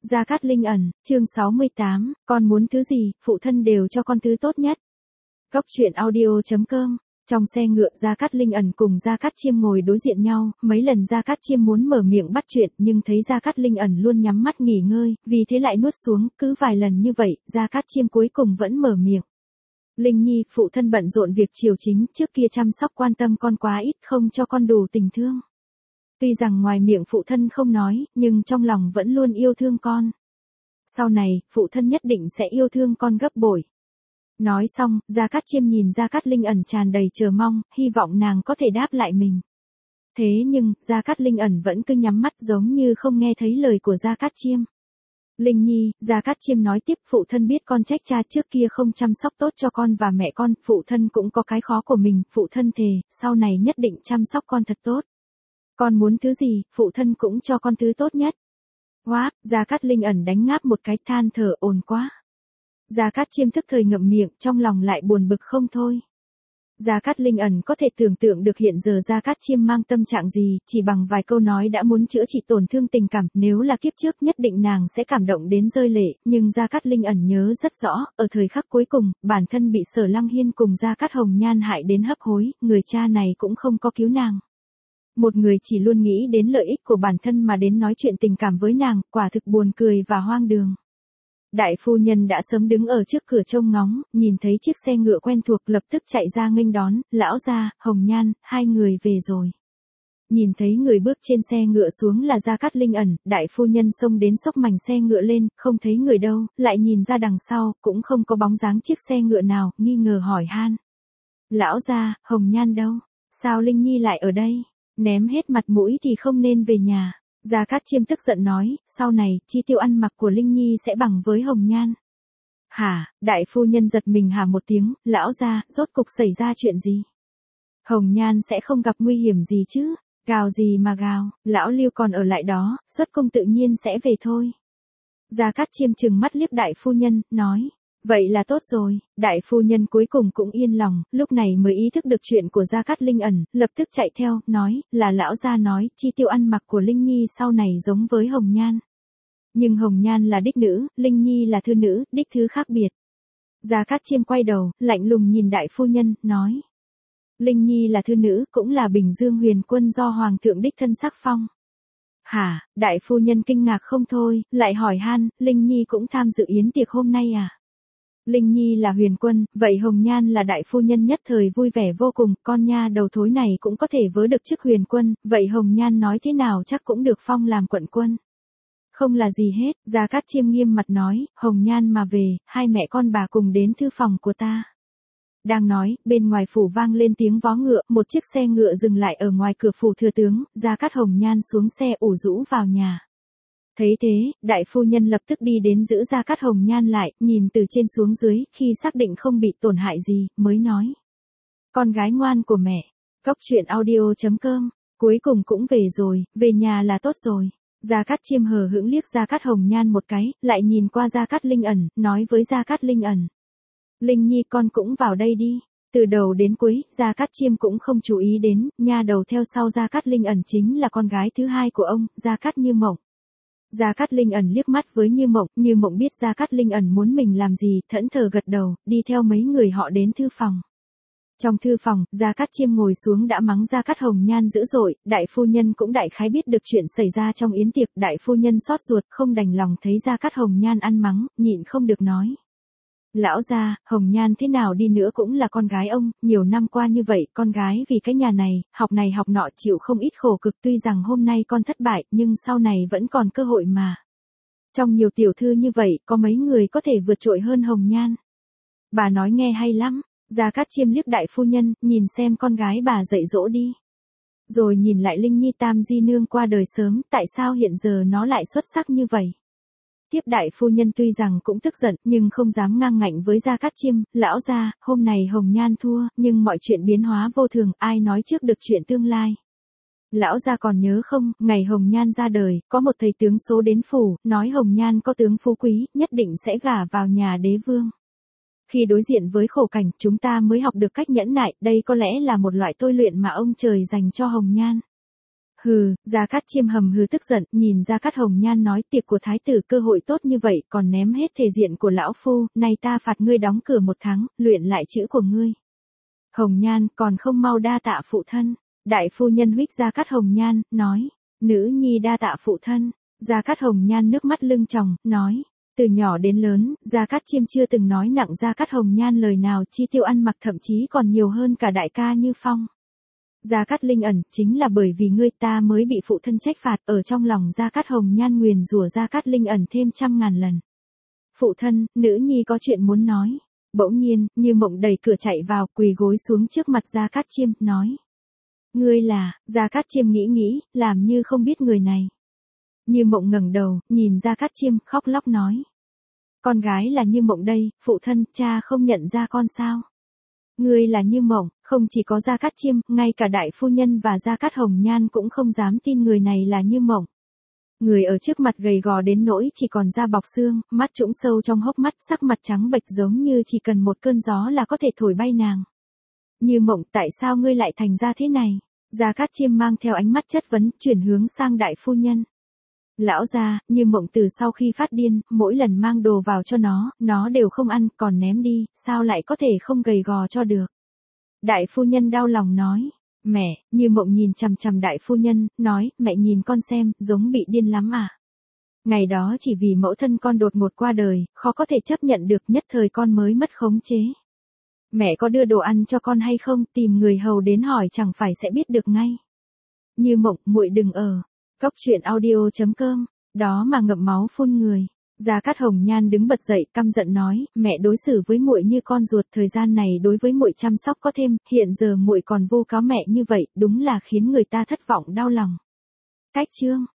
Gia Cát Linh ẩn, chương 68, con muốn thứ gì, phụ thân đều cho con thứ tốt nhất. Góc truyện audio.com. Trong xe ngựa Gia Cát Linh ẩn cùng Gia Cát Chiêm ngồi đối diện nhau, mấy lần Gia Cát Chiêm muốn mở miệng bắt chuyện nhưng thấy Gia Cát Linh ẩn luôn nhắm mắt nghỉ ngơi, vì thế lại nuốt xuống, cứ vài lần như vậy, Gia Cát Chiêm cuối cùng vẫn mở miệng. Linh Nhi, phụ thân bận rộn việc triều chính, trước kia chăm sóc quan tâm con quá ít, không cho con đủ tình thương. Tuy rằng ngoài miệng phụ thân không nói, nhưng trong lòng vẫn luôn yêu thương con. Sau này, phụ thân nhất định sẽ yêu thương con gấp bội. Nói xong, Gia Cát Chiêm nhìn Gia Cát Linh ẩn tràn đầy chờ mong, hy vọng nàng có thể đáp lại mình. Thế nhưng, Gia Cát Linh ẩn vẫn cứ nhắm mắt giống như không nghe thấy lời của Gia Cát Chiêm. Linh Nhi, Gia Cát Chiêm nói tiếp, phụ thân biết con trách cha trước kia không chăm sóc tốt cho con và mẹ con, phụ thân cũng có cái khó của mình, phụ thân thề, sau này nhất định chăm sóc con thật tốt. Con muốn thứ gì, phụ thân cũng cho con thứ tốt nhất. Hóa, Gia Cát Linh ẩn đánh ngáp một cái, than thở, ồn quá. Gia Cát Chiêm thức thời ngậm miệng, trong lòng lại buồn bực không thôi. Gia Cát Linh ẩn có thể tưởng tượng được hiện giờ Gia Cát Chiêm mang tâm trạng gì, chỉ bằng vài câu nói đã muốn chữa trị tổn thương tình cảm, nếu là kiếp trước nhất định nàng sẽ cảm động đến rơi lệ, nhưng Gia Cát Linh ẩn nhớ rất rõ, ở thời khắc cuối cùng, bản thân bị Sở Lăng Hiên cùng Gia Cát Hồng Nhan hại đến hấp hối, người cha này cũng không có cứu nàng. Một người chỉ luôn nghĩ đến lợi ích của bản thân mà đến nói chuyện tình cảm với nàng, quả thực buồn cười và hoang đường. Đại phu nhân đã sớm đứng ở trước cửa trông ngóng, nhìn thấy chiếc xe ngựa quen thuộc lập tức chạy ra nghênh đón, lão gia, Hồng Nhan, hai người về rồi. Nhìn thấy người bước trên xe ngựa xuống là Gia Cát Linh ẩn, đại phu nhân xông đến xốc mành xe ngựa lên, không thấy người đâu, lại nhìn ra đằng sau, cũng không có bóng dáng chiếc xe ngựa nào, nghi ngờ hỏi han. Lão gia, Hồng Nhan đâu? Sao Linh Nhi lại ở đây? Ném hết mặt mũi thì không nên về nhà. Gia Cát Chiêm tức giận nói, sau này, chi tiêu ăn mặc của Linh Nhi sẽ bằng với Hồng Nhan. Hả, đại phu nhân giật mình hả một tiếng, lão gia, rốt cục xảy ra chuyện gì? Hồng Nhan sẽ không gặp nguy hiểm gì chứ? Gào gì mà gào, lão Lưu còn ở lại đó, xuất cung tự nhiên sẽ về thôi. Gia Cát Chiêm trừng mắt liếc đại phu nhân, nói. Vậy là tốt rồi, đại phu nhân cuối cùng cũng yên lòng, lúc này mới ý thức được chuyện của Gia Cát Linh ẩn, lập tức chạy theo, nói, là lão gia nói, chi tiêu ăn mặc của Linh Nhi sau này giống với Hồng Nhan. Nhưng Hồng Nhan là đích nữ, Linh Nhi là thư nữ, đích thứ khác biệt. Gia Cát Chiêm quay đầu, lạnh lùng nhìn đại phu nhân, nói. Linh Nhi là thư nữ, cũng là Bình Dương Huyền Quân do Hoàng thượng đích thân sắc phong. Hả, đại phu nhân kinh ngạc không thôi, lại hỏi han, Linh Nhi cũng tham dự yến tiệc hôm nay à? Linh Nhi là Huyền Quân, vậy Hồng Nhan là đại phu nhân nhất thời vui vẻ vô cùng, con nha đầu thối này cũng có thể vớ được chức Huyền Quân, vậy Hồng Nhan nói thế nào chắc cũng được phong làm quận quân. Không là gì hết, Gia Cát Chiêm nghiêm mặt nói, Hồng Nhan mà về, hai mẹ con bà cùng đến thư phòng của ta. Đang nói, bên ngoài phủ vang lên tiếng vó ngựa, một chiếc xe ngựa dừng lại ở ngoài cửa phủ thừa tướng, Gia Cát Hồng Nhan xuống xe ủ rũ vào nhà. Thấy thế, đại phu nhân lập tức đi đến giữ Gia Cát Hồng Nhan lại, nhìn từ trên xuống dưới, khi xác định không bị tổn hại gì, mới nói. Con gái ngoan của mẹ. Góc truyện audio.com. Cuối cùng cũng về rồi, về nhà là tốt rồi. Gia Cát Chiêm hờ hững liếc Gia Cát Hồng Nhan một cái, lại nhìn qua Gia Cát Linh ẩn, nói với Gia Cát Linh ẩn. Linh Nhi con cũng vào đây đi. Từ đầu đến cuối, Gia Cát Chiêm cũng không chú ý đến, nha đầu theo sau Gia Cát Linh ẩn chính là con gái thứ hai của ông, Gia Cát Như Mộng. Gia Cát Linh ẩn liếc mắt với Như Mộng biết Gia Cát Linh ẩn muốn mình làm gì, thẫn thờ gật đầu, đi theo mấy người họ đến thư phòng. Trong thư phòng, Gia Cát Chiêm ngồi xuống đã mắng Gia Cát Hồng Nhan dữ dội, đại phu nhân cũng đại khái biết được chuyện xảy ra trong yến tiệc, đại phu nhân xót ruột, không đành lòng thấy Gia Cát Hồng Nhan ăn mắng, nhịn không được nói. Lão gia, Hồng Nhan thế nào đi nữa cũng là con gái ông, nhiều năm qua như vậy, con gái vì cái nhà này học nọ chịu không ít khổ cực, tuy rằng hôm nay con thất bại, nhưng sau này vẫn còn cơ hội mà. Trong nhiều tiểu thư như vậy, có mấy người có thể vượt trội hơn Hồng Nhan. Bà nói nghe hay lắm, Gia Cát Chiêm liếc đại phu nhân, nhìn xem con gái bà dạy dỗ đi. Rồi nhìn lại Linh Nhi Tam Di Nương qua đời sớm, tại sao hiện giờ nó lại xuất sắc như vậy? Tiếp đại phu nhân tuy rằng cũng tức giận, nhưng không dám ngang ngạnh với Gia Cát Chiêm, lão gia, hôm này Hồng Nhan thua, nhưng mọi chuyện biến hóa vô thường, ai nói trước được chuyện tương lai. Lão gia còn nhớ không, ngày Hồng Nhan ra đời, có một thầy tướng số đến phủ, nói Hồng Nhan có tướng phú quý, nhất định sẽ gả vào nhà đế vương. Khi đối diện với khổ cảnh, chúng ta mới học được cách nhẫn nại, đây có lẽ là một loại tôi luyện mà ông trời dành cho Hồng Nhan. Hừ, Gia Cát Chiêm hầm hừ tức giận, nhìn Gia Cát Hồng Nhan nói tiệc của thái tử cơ hội tốt như vậy còn ném hết thể diện của lão phu, nay ta phạt ngươi đóng cửa 1 tháng, luyện lại chữ của ngươi. Hồng Nhan còn không mau đa tạ phụ thân. Đại phu nhân huých Gia Cát Hồng Nhan, nói, nữ nhi đa tạ phụ thân. Gia Cát Hồng Nhan nước mắt lưng tròng, nói, từ nhỏ đến lớn, Gia Cát Chiêm chưa từng nói nặng Gia Cát Hồng Nhan lời nào, chi tiêu ăn mặc thậm chí còn nhiều hơn cả đại ca Như Phong. Gia Cát Linh ẩn, chính là bởi vì ngươi ta mới bị phụ thân trách phạt, ở trong lòng Gia Cát Hồng Nhan nguyền rủa Gia Cát Linh ẩn thêm 100.000 lần. Phụ thân, nữ nhi có chuyện muốn nói. Bỗng nhiên, Như Mộng đẩy cửa chạy vào, quỳ gối xuống trước mặt Gia Cát Chiêm, nói. Ngươi là, Gia Cát Chiêm nghĩ, làm như không biết người này. Như Mộng ngẩng đầu, nhìn Gia Cát Chiêm, khóc lóc nói. Con gái là Như Mộng đây, phụ thân, cha không nhận ra con sao? Ngươi là Như Mộng, không chỉ có Gia Cát Chiêm, ngay cả đại phu nhân và Gia Cát Hồng Nhan cũng không dám tin người này là Như Mộng. Người ở trước mặt gầy gò đến nỗi chỉ còn da bọc xương, mắt trũng sâu trong hốc mắt, sắc mặt trắng bệch giống như chỉ cần một cơn gió là có thể thổi bay nàng. Như Mộng, tại sao ngươi lại thành ra thế này? Gia Cát Chiêm mang theo ánh mắt chất vấn, chuyển hướng sang đại phu nhân. Lão gia, Như Mộng từ sau khi phát điên, mỗi lần mang đồ vào cho nó đều không ăn, còn ném đi, sao lại có thể không gầy gò cho được? Đại phu nhân đau lòng nói. Mẹ, Như Mộng nhìn chằm chằm đại phu nhân, nói, mẹ nhìn con xem, giống bị điên lắm à? Ngày đó chỉ vì mẫu thân con đột ngột qua đời, khó có thể chấp nhận được, nhất thời con mới mất khống chế. Mẹ có đưa đồ ăn cho con hay không, tìm người hầu đến hỏi chẳng phải sẽ biết được ngay. Như Mộng, muội đừng ở. Cóc truyện audio.com, đó mà ngậm máu phun người. Gia Cát Hồng Nhan đứng bật dậy, căm giận nói, mẹ đối xử với muội như con ruột, thời gian này đối với muội chăm sóc có thêm, hiện giờ muội còn vu cáo mẹ như vậy, đúng là khiến người ta thất vọng đau lòng. Cách chương